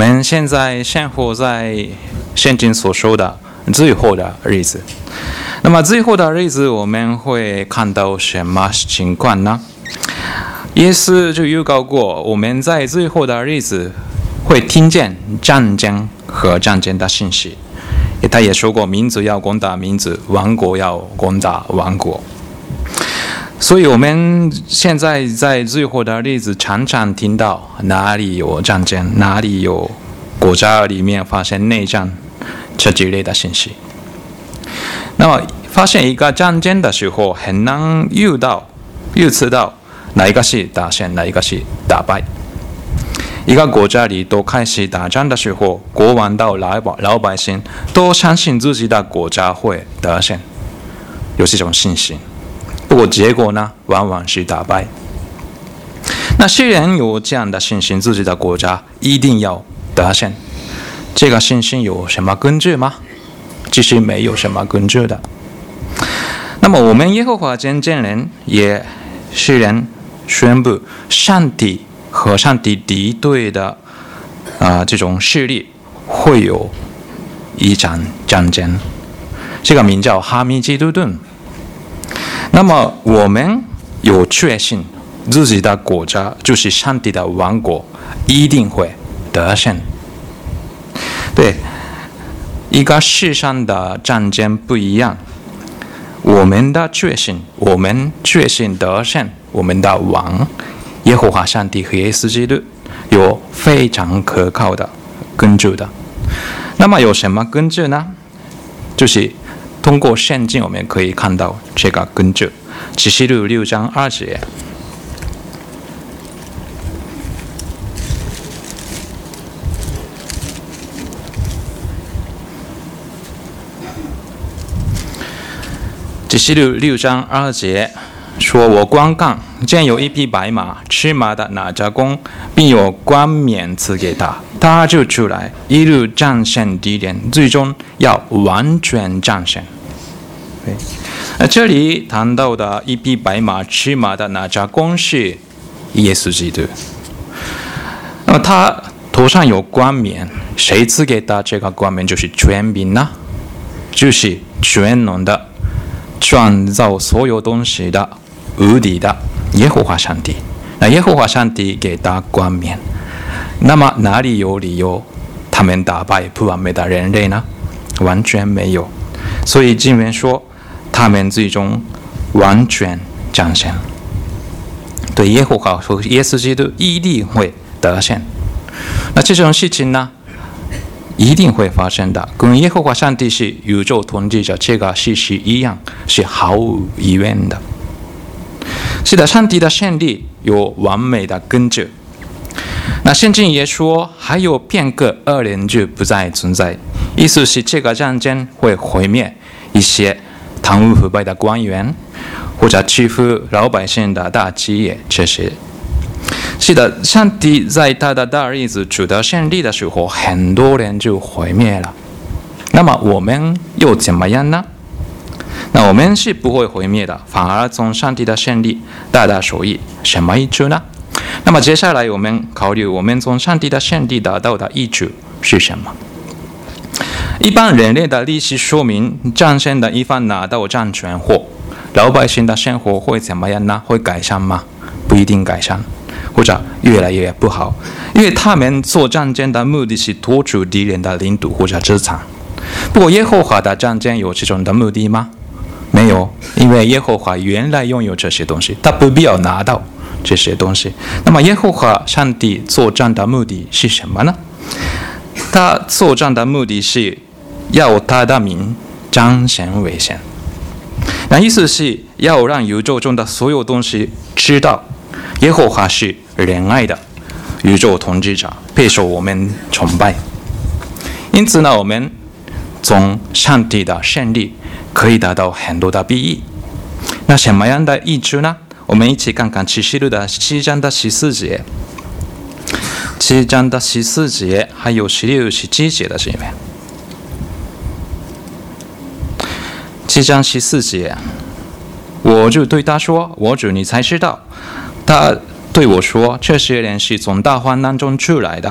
们现在生活在圣经所说的最后的日子。那么最后的日子，我们会看到什么情况呢？耶稣就预告过，我们在最后的日子会听见战争和战争的信息。他也说过，民族要攻打民族，王国要攻打王国。所以我们现在在最后的日子，常常听到哪里有战争，哪里有国家里面发生内战这之类的信息。那么发现一个战争的时候，很难预测到哪一个是打胜，哪一个是打败。一个国家里都开始打仗的时候，国王到老百姓都相信自己的国家会得胜，有这种信心。不过结果呢，往往是打败。那虽然有这样的信心，自己的国家一定要得胜，这个信心有什么根据吗？其实没有什么根据的。那么我们耶和华见证人也虽然宣布上帝和上帝敌对的这种势力会有一场战争，这个名叫哈米基督顿。那么我们有确信自己的国家就是上帝的王国，一定会得胜。对，一个世上的战争不一样，我们确信得胜，我们的王耶和华上帝和耶稣基督有非常可靠的根据的。那么有什么根据呢？就是通过圣经我们可以看到这个根据。启示录6章2节，启示录6章2节说：“我观看，见有一匹白马，吃马的拿着弓，并有冠冕赐给他，他就出来，一路战胜敌人，最终要完全战胜。”这里谈到的一匹白马，吃马的拿着弓是耶稣基督。那么他头上有冠冕，谁赐给他这个冠冕？就是权柄呢，就是全能的创造所有东西的无敌的耶和华上帝。那耶和华上帝给他冠冕，那么哪里有理由他们打败不完美的人类呢？完全没有。所以经文说他们最终完全战胜。对，耶和华和耶稣基督一定会得胜。那这种事情呢，一定会发生的，跟耶和华上帝是宇宙统治者这个事实一样，是毫无疑问的。是的，上帝的胜利有完美的根据。那圣经也说，还有片刻恶人就不再存在，意思是这个战争会毁灭一些贪污腐败的官员，或者欺负老百姓的大企业，这些。是的，上帝在他的大日子取得胜利的时候，很多人就毁灭了。那么我们又怎么样呢？那我们是不会毁灭的，反而从上帝的胜利大大受益。什么益处呢？那么接下来我们考虑，我们从上帝的胜利得到的益处是什么？一般人类的历史说明，战胜的一方拿到战权后，老百姓的生活会怎么样呢？会改善吗？不一定改善，或者越来越不好，因为他们做战争的目的是夺取敌人的领土或者资产。不过耶和华的战争有这种的目的吗？没有，因为耶和华原来拥有这些东西，他不必要拿到这些东西。那么耶和华上帝作战的目的是什么呢？他作战的目的是要他的名彰显为圣。那意思是要让宇宙中的所有东西知道耶和华是仁爱的宇宙统治者，配受我们崇拜。因此呢，我们从上帝的胜利可以得到很多的裨益。那什么样的益处呢？我们一起看看启示录的7章的14节，7章的14节还有16、17节的经文。7章14节，我就对他说：“我主，你才知道。”他对我说：“这些人是从大患难中出来的，他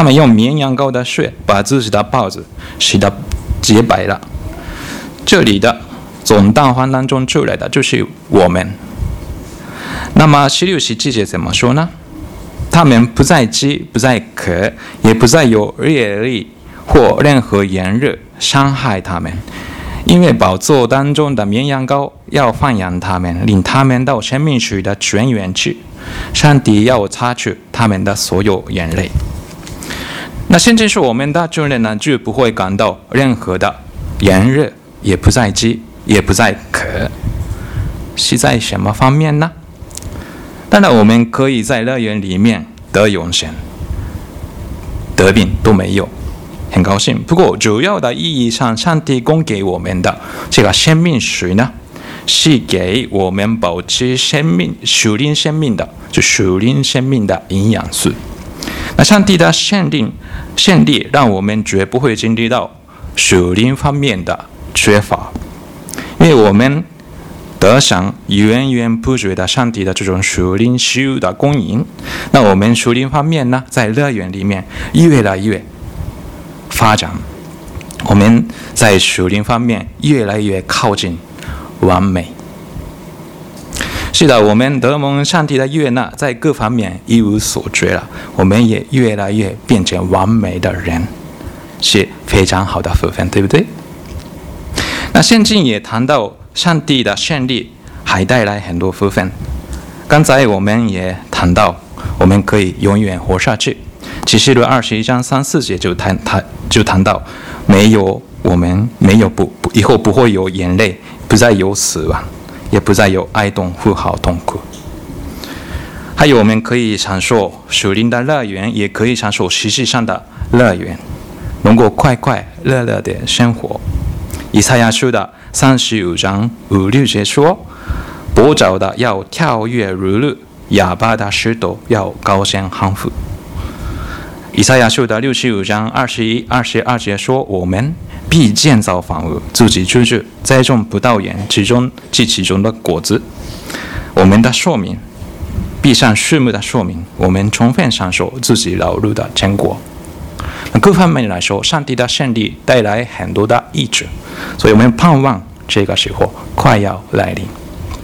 他们用绵羊羔的血把自己的袍子洗得洁白了。这里的从大患难中出来的就是我们。那么16、17节怎么说呢？他们不再饥，不再渴，也不再有热力或任何炎热伤害他们，因为宝座当中的绵羊羔要放养他们，领他们到生命水的泉源去。上帝要擦去他们的所有眼泪。那现在是我们的主人呢，就不会感到任何的炎热，也不再饥，也不再渴。是在什么方面呢？当然，我们可以在乐园里面得永生，得病都没有，很高兴。不过，主要的意义上，上帝供给我们的这个生命水呢，是给我们保持生命、属灵生命的，就属灵生命的营养素。那上帝的限力让我们绝不会经历到属灵方面的缺乏，因为我们得享源源不绝的上帝的这种属灵食物的供应。那我们属灵方面呢，在乐园里面越来越发展，我们在属灵方面越来越靠近完美。是的，我们得蒙上帝的悦纳，在各方面一无所缺了，我们也越来越变成完美的人，是非常好的福分，对不对？那圣经也谈到上帝的胜利还带来很多福分。刚才我们也谈到，我们可以永远活下去。启示录21章3、4节就谈到，我们没有以后不会有眼泪，不再有死亡，也不再有哀痛、呼号、痛苦。还有，我们可以享受属灵的乐园，也可以享受实际上的乐园，能够快快乐乐的生活。以赛亚书的35章5、6节说，跛脚的要跳跃如鹿，哑巴的石头要高声喊呼。以赛亚书的65章21、22节说，我们必建造房屋，自己居住，栽种葡萄园，其中的果子。我们的寿命必像树木的寿命，我们充分享受自己劳碌的成果。各方面来说，上帝的胜利带来很多的益处，所以我们盼望这个时候快要来临。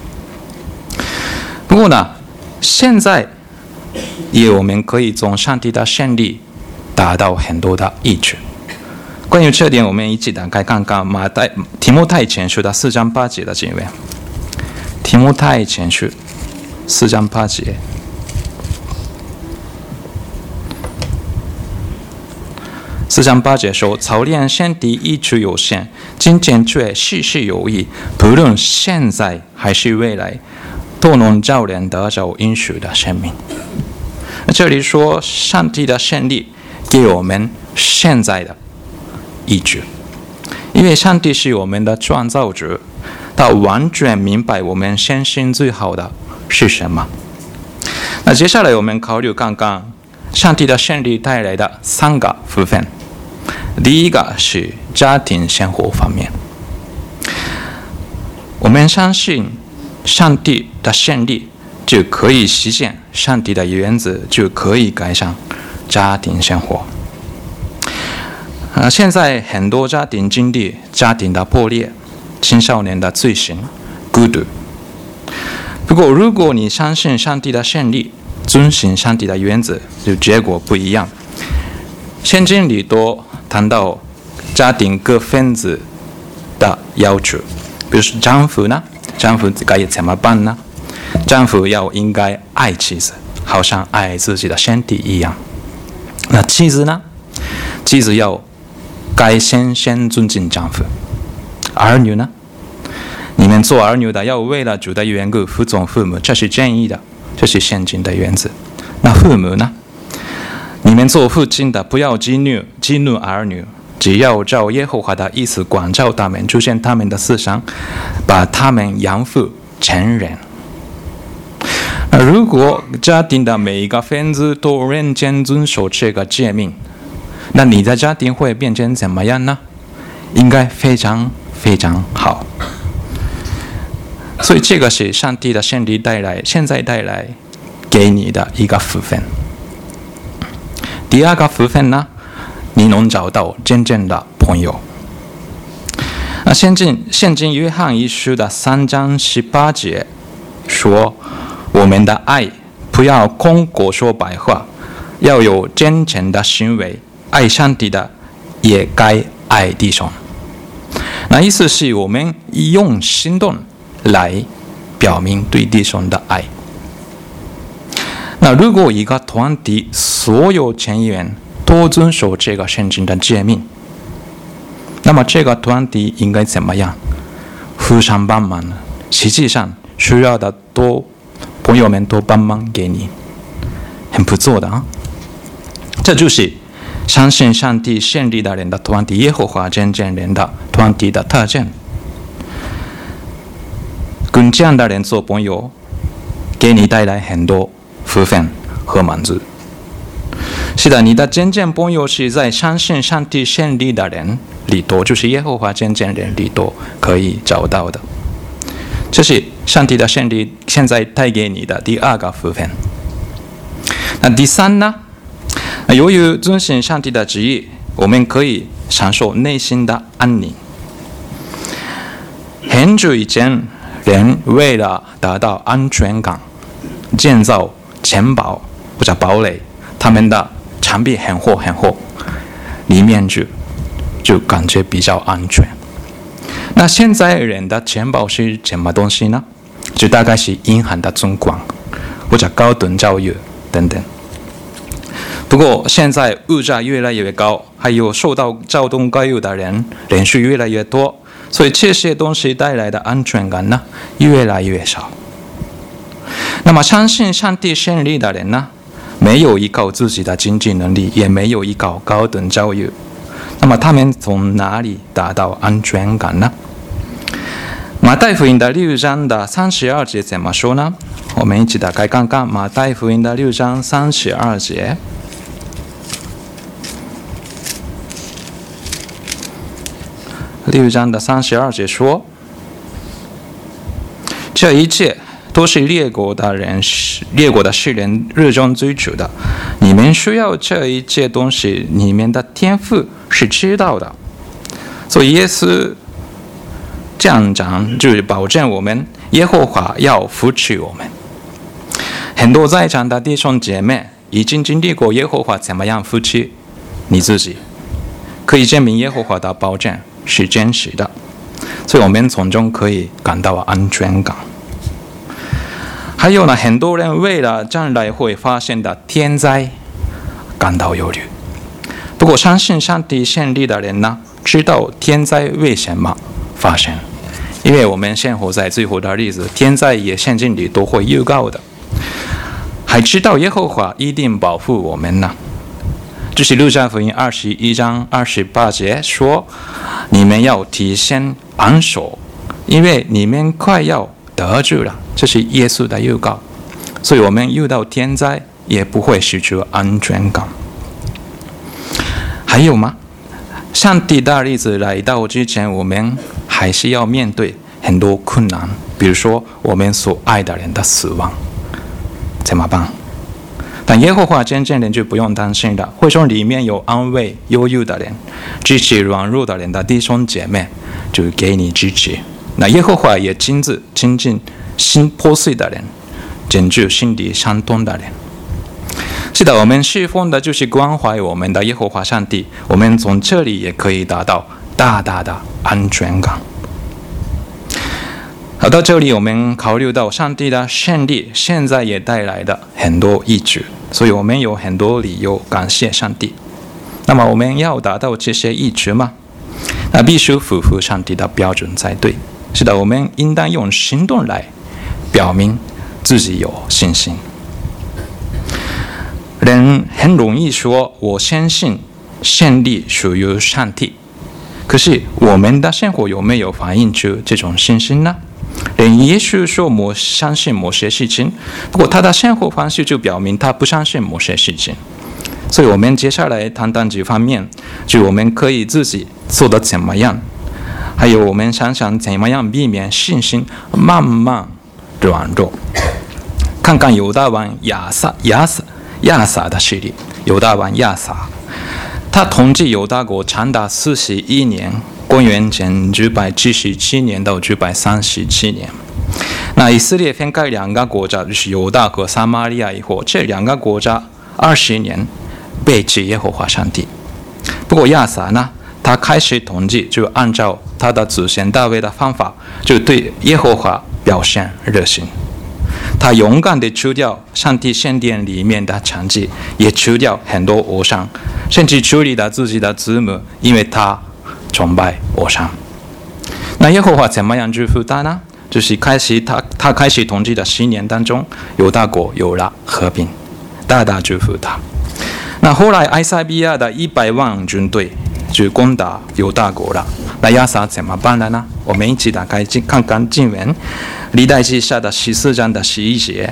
不过呢，现在我们可以从上帝的胜利达到很多的益处。关于这点，我们一起打开看看提摩太前书的4章8节的经文。提摩太前书4章8节。4章8节说，操练身体益处有限，精进却事事有益，不论现在还是未来，都能叫人得着应许的生命。这里说，上帝的胜利给我们现在的益处，因为上帝是我们的创造者，他完全明白我们身心最好的是什么。那接下来我们考虑看看上帝的胜利带来的3个福分。第一个是家庭生活方面，我们相信上帝的胜利就可以实现上帝的原则，就可以改善家庭生活。现在很多家庭经历家庭的破裂，青少年的罪行、孤独。不过，如果你相信上帝的胜利，遵循上帝的原则，就结果不一样。圣经里都谈到家庭各分子的要求，比如说丈夫该怎么办呢？丈夫应该爱妻子，好像爱自己的身体一样。那妻子呢？妻子该先尊敬丈夫。儿女呢？你们做儿女的要为了主的缘故服从父母，这是正义的，这是圣经的原则。那父母呢？你们做父亲的不要激怒儿女，只要照耶和华的意思管教他们，出现他们的思想，把他们养父成人。如果家庭的每一个分子都认真遵守这个诫命，那你的家庭会变成怎么样呢？应该非常非常好。所以这个是上帝的胜利现在带来给你的一个福分。 第二个部分呢，你能找到真正的朋友。现今约翰一书的3章18节说，我们的爱不要空口说白话，要有真诚的行为，爱上帝的也该爱弟兄。那意思是我们用行动来表明对弟兄的爱。那如果一个团体所有成员都遵守这个圣经的诫命，那么这个团体应该怎么样？互相帮忙呢？实际上需要的朋友们都帮忙给你，很不错的啊。这就是相信上帝胜利的人的团体，耶和华见证人的团体的特征。跟这样的人做朋友，给你带来很多福分和满足。是的，你的真正朋友是在相信上帝胜利的人里头，就是耶和华见证人里头可以找到的。这是上帝的胜利现在带给你的第二个福分。那第三呢？由于遵循上帝的旨意，我们可以享受内心的安宁。很久以前，人为了达到安全感，建造城堡或者堡垒，他们的墙壁很厚很厚，里面就感觉比较安全。那现在人的城堡是什么东西呢？就大概是银行的存款或者高等教育等等。不过现在物价越来越高，还有受到交通教育的人数越来越多，所以这些东西带来的安全感呢越来越少。那么相信上帝胜利的人呢，没有依靠自己的经济能力，也没有依靠高等教育，那么他们从哪里达到安全感呢？马太福音的6章的32节怎么说呢？我们一起打开看看马太福音的6章32节。6章的32节说，这一切都是列国的世人热衷追求的，你们需要这一切东西，你们的天父是知道的。所以耶稣这样讲，就是保证我们耶和华要扶持我们。很多在场的弟兄姐妹已经经历过耶和华怎么样扶持你自己，可以证明耶和华的保证是真实的，所以我们从中可以感到安全感。还有呢，很多人为了将来会发生的天灾感到忧虑。不过相信上帝胜利的人呢，知道天灾为什么发生，因为我们生活在最后的日子，天灾也圣经里都会预告的。还知道耶和华一定保护我们呢。就是路加福音21章28节说，你们要提前安守，因为你们快要得救了。这是耶稣的预告，所以我们遇到天灾也不会失去安全感。还有吗？上帝的日子来到之前，我们还是要面对很多困难，比如说我们所爱的人的死亡，怎么办？但耶和华见证人就不用担心了，会说里面有安慰忧郁的人，支持软弱的人的弟兄姐妹，就给你支持。那耶和华也亲自亲近心破碎的人，拯救心里伤痛的人。是的，我们侍奉的就是关怀我们的耶和华上帝，我们从这里也可以达到大大的安全感。好，到这里我们考虑到上帝的胜利现在也带来的很多益处，所以我们有很多理由感谢上帝。那么我们要达到这些益处吗？那必须符合上帝的标准才对。是的，我们应当用行动来表明自己有信心。人很容易说我相信胜利属于上帝，可是我们的生活有没有反映出这种信心呢？人也许说我相信某些事情，不过他的生活方式就表明他不相信某些事情。所以我们接下来谈谈几方面，就我们可以自己做得怎么样，还有我们想想怎么样避免信心慢慢软弱。看看犹大王亚撒的势力，犹大王亚撒，他统治犹大国长达41年，公元前977年到937年。那以色列分开两个国家，就是犹大和撒玛利亚以后，这两个国家20年背弃耶和华上帝。不过亚撒呢，他开始统治就按照他的祖先大卫的方法，就对耶和华表现热心。他勇敢地除掉上帝圣殿里面的娼妓，也除掉很多偶像，甚至处理了自己的子母，因为他崇拜偶像。那耶和华怎么样祝福他呢？就是他开始统治的10年当中，犹大国有了和平，大大祝福他。那后来埃塞比亚的100万军队就攻打犹大国了，那亚撒怎么办了呢？我们一起打开看看经文，历代志下的14章的11节，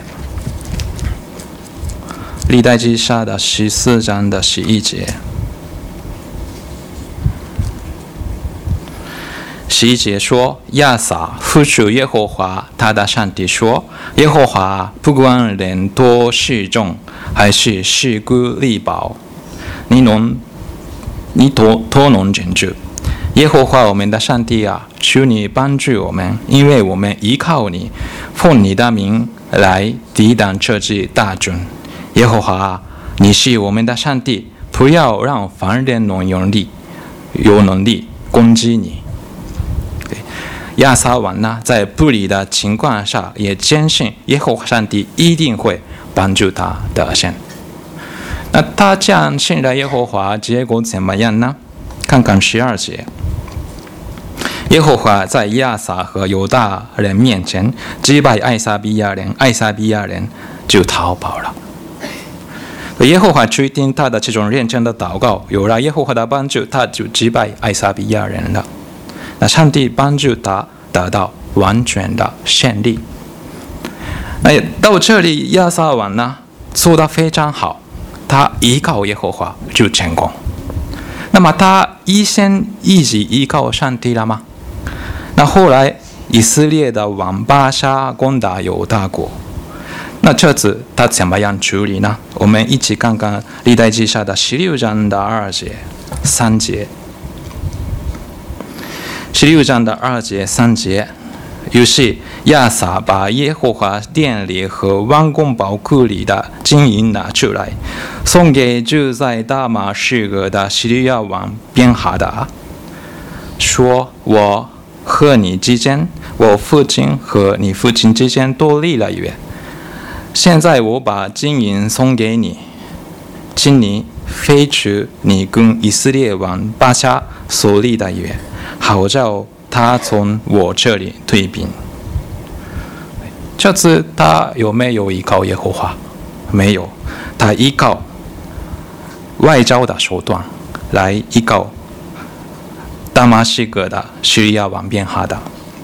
历代志下的14章的11节。11节说，亚撒呼求耶和华他的上帝说，耶和华不管人多势众，还是势孤力薄，你都能拯救。耶和华我们的上帝啊，求你帮助我们，因为我们依靠你，奉你的名来抵挡这支大军。耶和华啊，你是我们的上帝，不要让凡人有能力攻击你。亚撒王呢，在不利的情况下，也坚信耶和华上帝一定会帮助他得胜。那他这样信了耶和华，结果怎么样呢？看看12节，耶和华在亚撒和犹大人面前击败艾撒比亚人，艾撒比亚人就逃跑了。耶和华垂听他的这种认真的祷告，有了耶和华的帮助，他就击败艾撒比亚人了。那上帝帮助他得到完全的胜利。那到这里，亚撒王呢做得非常好，他依靠耶和华就成功。那么他一直依靠上帝了吗？那后来以色列的王巴沙攻打犹大国，那这次他怎么样处理呢？我们一起看看历代志下的16章的2节、3节。16章的2节、3节，于是亚撒把耶和华殿里和王宫宝库里的金银拿出来，送给住在大马士革的西利亚王便哈达，说：我和你之间，我父亲和你父亲之间都立了约，现在我把金银送给你，请你废除你跟以色列王巴沙所立的约，好叫他从我这里退兵。这次他有没有依靠耶和华？没有，他依靠外交的手段来依靠大马士革的叙利亚王便哈达。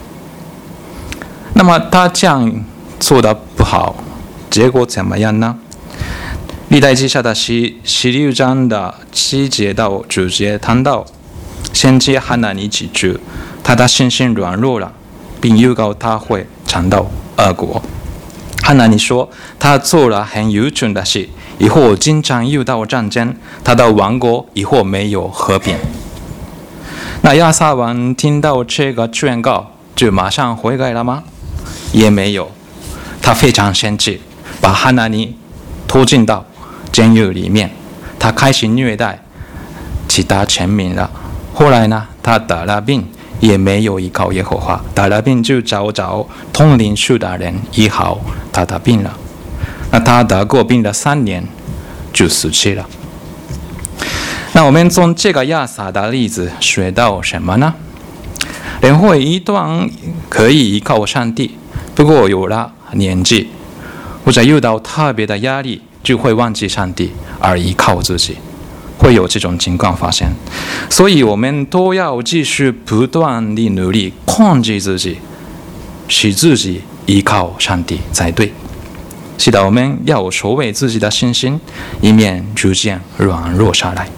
那么他这样做的不好，结果怎么样呢？历代志下的16章的7节到9节谈到，先知哈拿尼指出他的信心软弱了，并预告他会尝到恶果。哈拿尼说他做了很愚蠢的事，以后经常遇到战争，他的王国以后没有和平。那亚撒王听到这个劝告，就马上悔改了吗？也没有，他非常生气，把哈拿尼拖进到监狱里面，他开始虐待其他臣民了。后来呢，他得了病，也没有依靠耶和华，得了病就找通灵术的人医好他的病了。那他得过病的3年就死去了。那我们从这个亚撒的例子学到什么呢？人会一段可以依靠上帝，不过有了年纪或者遇到特别的压力，就会忘记上帝而依靠自己，会有这种情况发生。所以我们都要继续不断地努力控制自己，使自己依靠上帝才对。是的，我们要守卫自己的信心，以免逐渐软弱下来。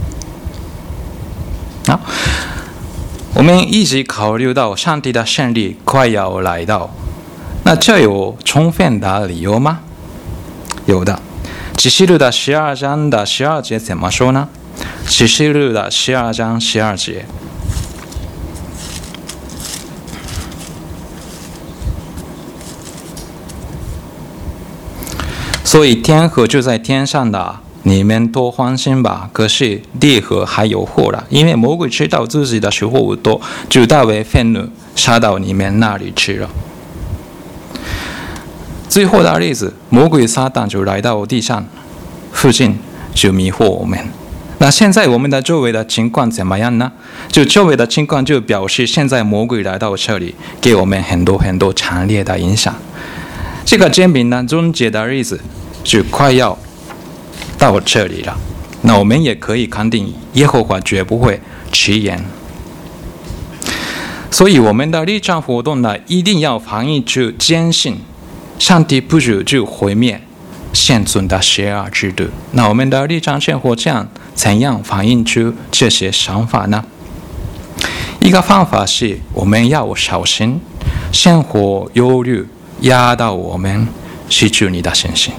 好，我们一直考虑到上帝的胜利快要来到，那这有充分的理由吗？有的。 启示录的12章的12节怎么说呢？启示录的12章12节。所以天河就在天上的，你们多欢心吧。可是地河还有祸了，因为魔鬼知道自己的时候不多，就大为愤怒，杀到你们那里去了。最后的日子，魔鬼撒旦就来到地上附近，就迷惑我们。那现在我们的周围的情况怎么样呢？就周围的情况就表示现在魔鬼来到这里，给我们很多强烈的影响。这个证明呢，终结的日子就快要到这里了。那我们也可以肯定，耶和华绝不会迟延。所以我们的日常活动呢，一定要反映出坚信上帝不久就毁灭现存的邪恶制度。那我们的日常生活怎样反映出这些想法呢？一个方法是我们要小心生活忧虑压到我们失去你的信心。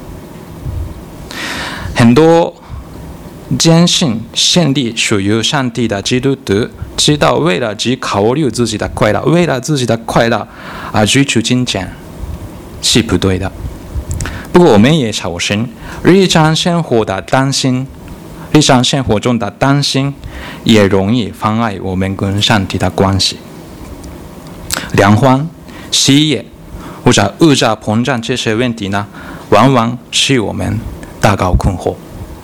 很多坚信胜利属于上帝的基督徒，知道为了只考虑自己的快乐，为了自己的快乐而追求金钱是不对的。不过我们也小心日常生活的担心，日常生活中的担心也容易妨碍我们跟上帝的关系。两患、失业或者物价膨胀这些问题呢，往往使我们大感困惑。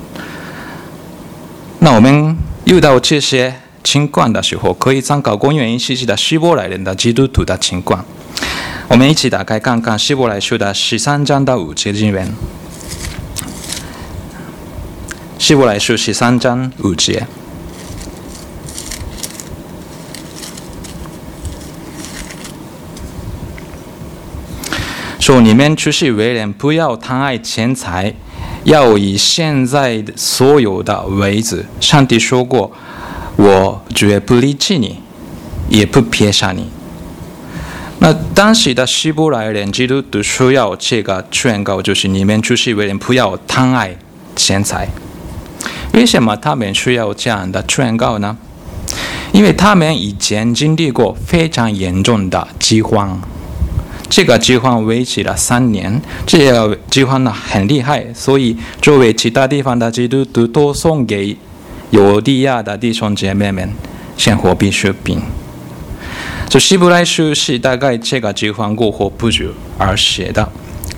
那我们遇到这些情况的时候，可以参考公元1世纪的希伯来人的基督徒的情况。我们一起打开看看希伯来书的13章的5节经文。希伯来书13章5节。说你们出世为人，不要贪爱钱财，要以现在所有的为主。上帝说过，我绝不离弃你，也不撇下你。那当时的希伯来人基督徒需要这个劝告，就是你们出世为人，不要贪爱钱财。为什么他们需要这样的劝告呢？因为他们以前经历过非常严重的饥荒。这个饥荒维持了3年，这个饥荒呢很厉害，所以周围其他地方的基督徒都送给犹地亚的弟兄姐妹们生活必需品。这希伯来书是大概这个饥荒过后不久而写的。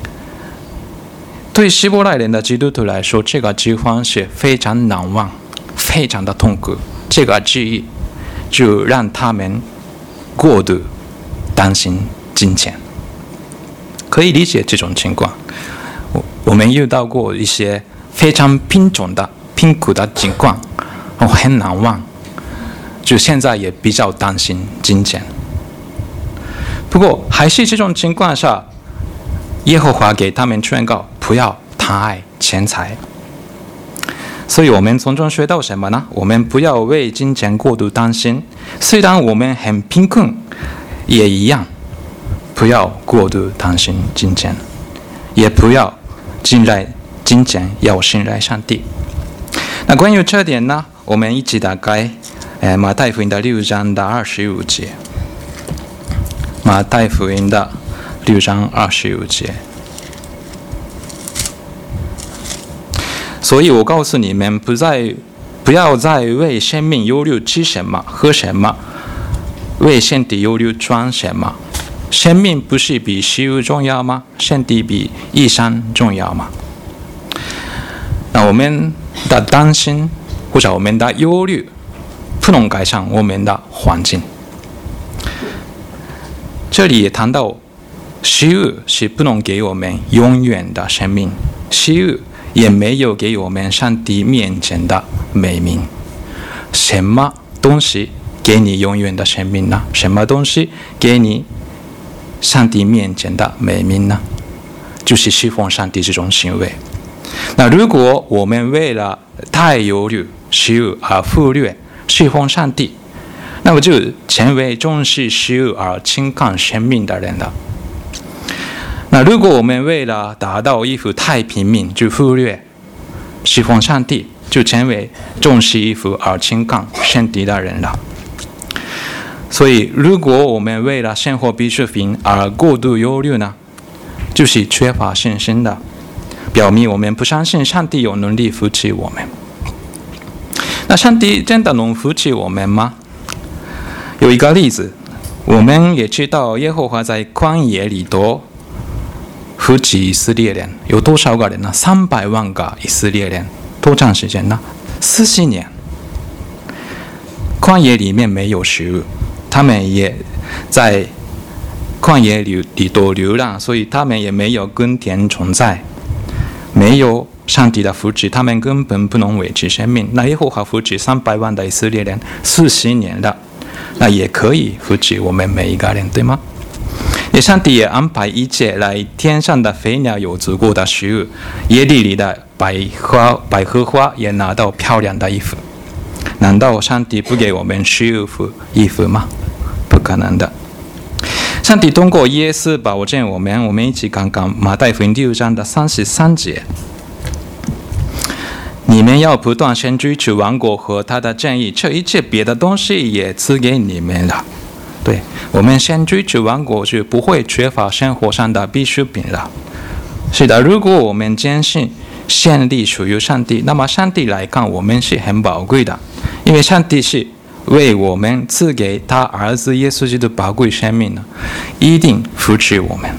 对希伯来人的基督徒来说，这个饥荒是非常难忘，非常的痛苦。这个记忆就让他们过度担心金钱。可以理解这种情况，我们遇到过一些非常贫苦的情况，很难忘，就现在也比较担心金钱。不过还是这种情况下，耶和华给他们劝告，不要贪爱钱财。所以我们从中学到什么呢？我们不要为金钱过度担心，虽然我们很贫困，也一样不要过度担心金钱，也不要信赖金钱，要信赖上帝。那关于这点呢，我们一起打开马太福音的6章的25节。马太福音的6章25节。所以我告诉你们，不要再为生命忧虑吃什么喝什么，为身体忧虑穿什么。生命不是比食物重要吗？身体比衣裳重要吗？那我们的担心或者我们的忧虑不能改善我们的环境。这里也谈到，食物是不能给我们永远的生命，食物也没有给我们上帝面前的美名。什么东西给你永远的生命呢？什么东西给你上帝面前的美名呢？就是侍奉上帝这种行为。那如果我们为了太忧虑食物而忽略侍奉上帝，那么就成为重视食物而轻看生命的人了。 那如果我们为了达到一副太平命，就忽略侍奉上帝，就成为重视一副而轻看上帝的人了。所以，如果我们为了生活必需品而过度忧虑呢，就是缺乏信心的，表明我们不相信上帝有能力扶持我们。那上帝真的能扶持我们吗？有一个例子，我们也知道耶和华在旷野里头扶持以色列人，有多少个人呢？300万个以色列人，多长时间呢？40年。旷野里面没有食物，他们也在旷野里头流浪，所以他们也没有耕田存在，没有上帝的扶持，他们根本不能维持生命。那耶和华扶持300万的以色列人40年了，那也可以扶持我们每一个人，对吗？上帝也安排一切，来天上的飞鸟有足够的食物，野地里的百合花也拿到漂亮的衣服。难道上帝不给我们衣服吗？不可能的。上帝通过耶稣保证我们一起看看马太福音6章的33节。你们要不断先追求王国和他的正义，这一切别的东西也赐给你们了。对，我们先追求王国，就不会缺乏生活上的必需品了。是的，如果我们坚信胜利属于上帝，那么上帝来看我们是很宝贵的，因为上帝是为我们赐给他儿子耶稣基督宝贵生命呢，一定扶持我们。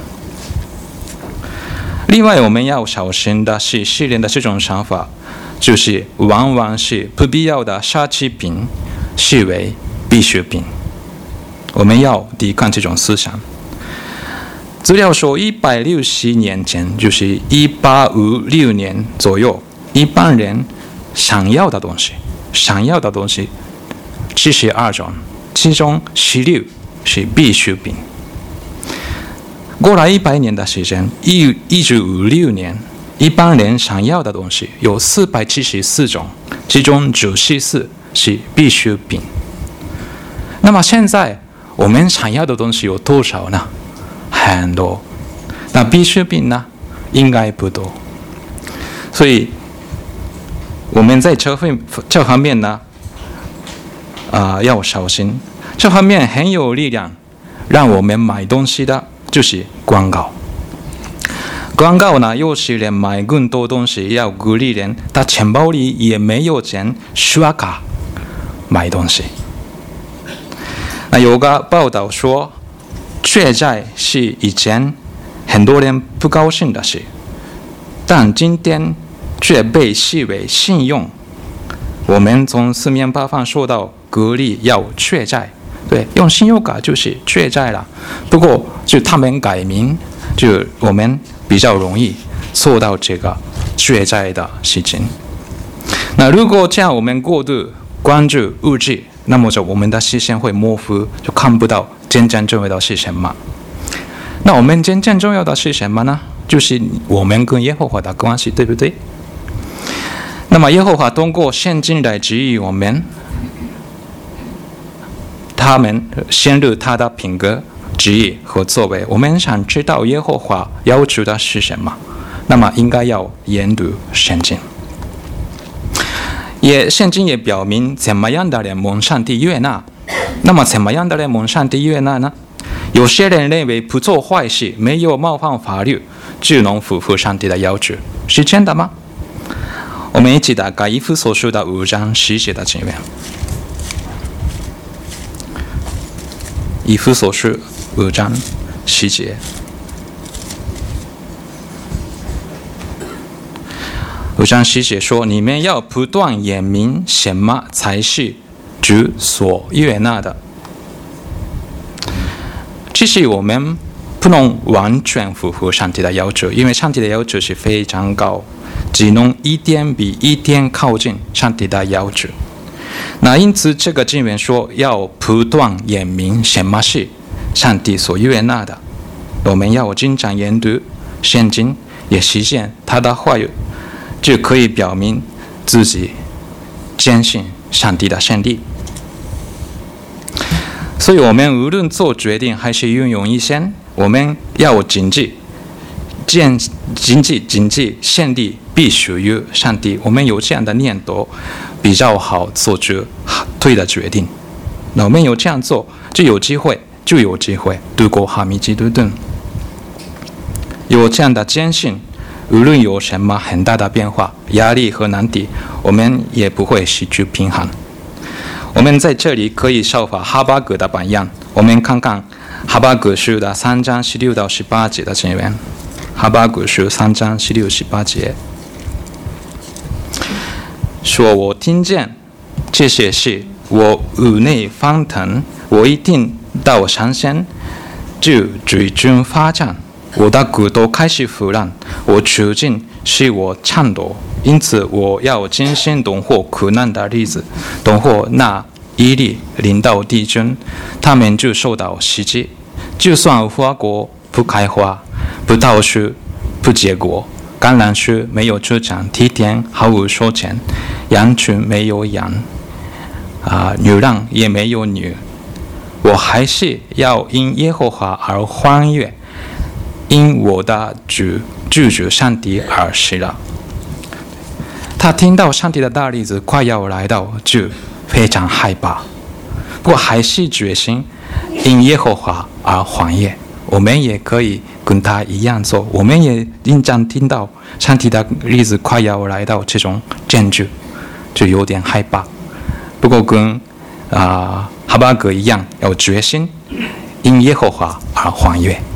另外，我们要小心的是世人的这种想法，就是往往是不必要的奢侈品视为必需品。我们要抵抗这种思想。资料说160年前，就是1856年左右，一般人想要的东西72种，其中16是必需品。过了100年的时间，1956年，一般人想要的东西有474种，其中94是必需品。那么现在我们想要的东西有多少呢？很多。那必需品呢？应该不多。所以我们在这方面呢，要小心。这方面很有力量，让我们买东西的就是广告。广告呢，有些人买更多东西，要鼓励人，他钱包里也没有钱刷卡买东西。那有个报道说，欠债是以前很多人不高兴的事，但今天却被视为信用。我们从四面八方受到鼓励要欠债，对，用信用卡就是欠债了。不过就他们改名，就我们比较容易做到这个欠债的事情。那如果这样我们过度关注物质，那么我们的视线会模糊，就看不到真正重要的是什么。那我们真正重要的是什么呢？就是我们跟耶和华的关系，对不对？那么耶和华通过圣经来指引我们，他们陷入他的品格、旨意和作为。我们想知道耶和华要求的是什么，那么应该要研读圣经。圣经也表明怎么样的人蒙上帝悦纳。那么怎么样的人蒙上帝悦纳呢？有些人认为不做坏事，没有冒犯法律，就能符合上帝的要求，是真的吗？我们一起打开以弗所书的5章10节的经文。以弗所书5章10节。5章10节说：“你们要不断言明什么才是主所悦纳的。”其实我们不能完全符合上帝的要求，因为上帝的要求是非常高，只能一点比一点靠近上帝的要求。那因此这个经文说要不断言明什么是上帝所悦纳的。我们要经常研读圣经，也实现他的话语，就可以表明自己坚信上帝的胜利。所以我们无论做决定还是运用一生，我们要谨记经济献力必属于上帝。我们有这样的念头，比较好做出对的决定。那我们有这样做，就有机会度过哈密基督顿。有这样的坚信，无论有什么很大的变化、压力和难题，我们也不会失去平衡。我们在这里可以效法哈巴谷的榜样，我们看看哈巴谷书的3章16到18节的经文。哈巴谷书3章16、18节说：“我听见这些事，我五内翻腾，我一听到声声，就最终发战。我的骨头开始腐烂，我处境使我颤抖，因此我要精心等候苦难的日子，等候那一日临到弟兄，他们就受到袭击。就算花果不开花，葡萄树不结果，橄榄树没有出产，梯田毫无收成，羊群没有羊，牛郎也没有女，我还是要因耶和华而欢悦，因我的救主上帝而喜乐。”他听到上帝的大日子快要来到，就非常害怕，不过还是决心因耶和华而欢悦。我们也可以跟他一样做，我们也经常听到上帝的日子快要来到这种证据，就有点害怕。不过跟哈巴谷一样，有决心因耶和华而欢悦。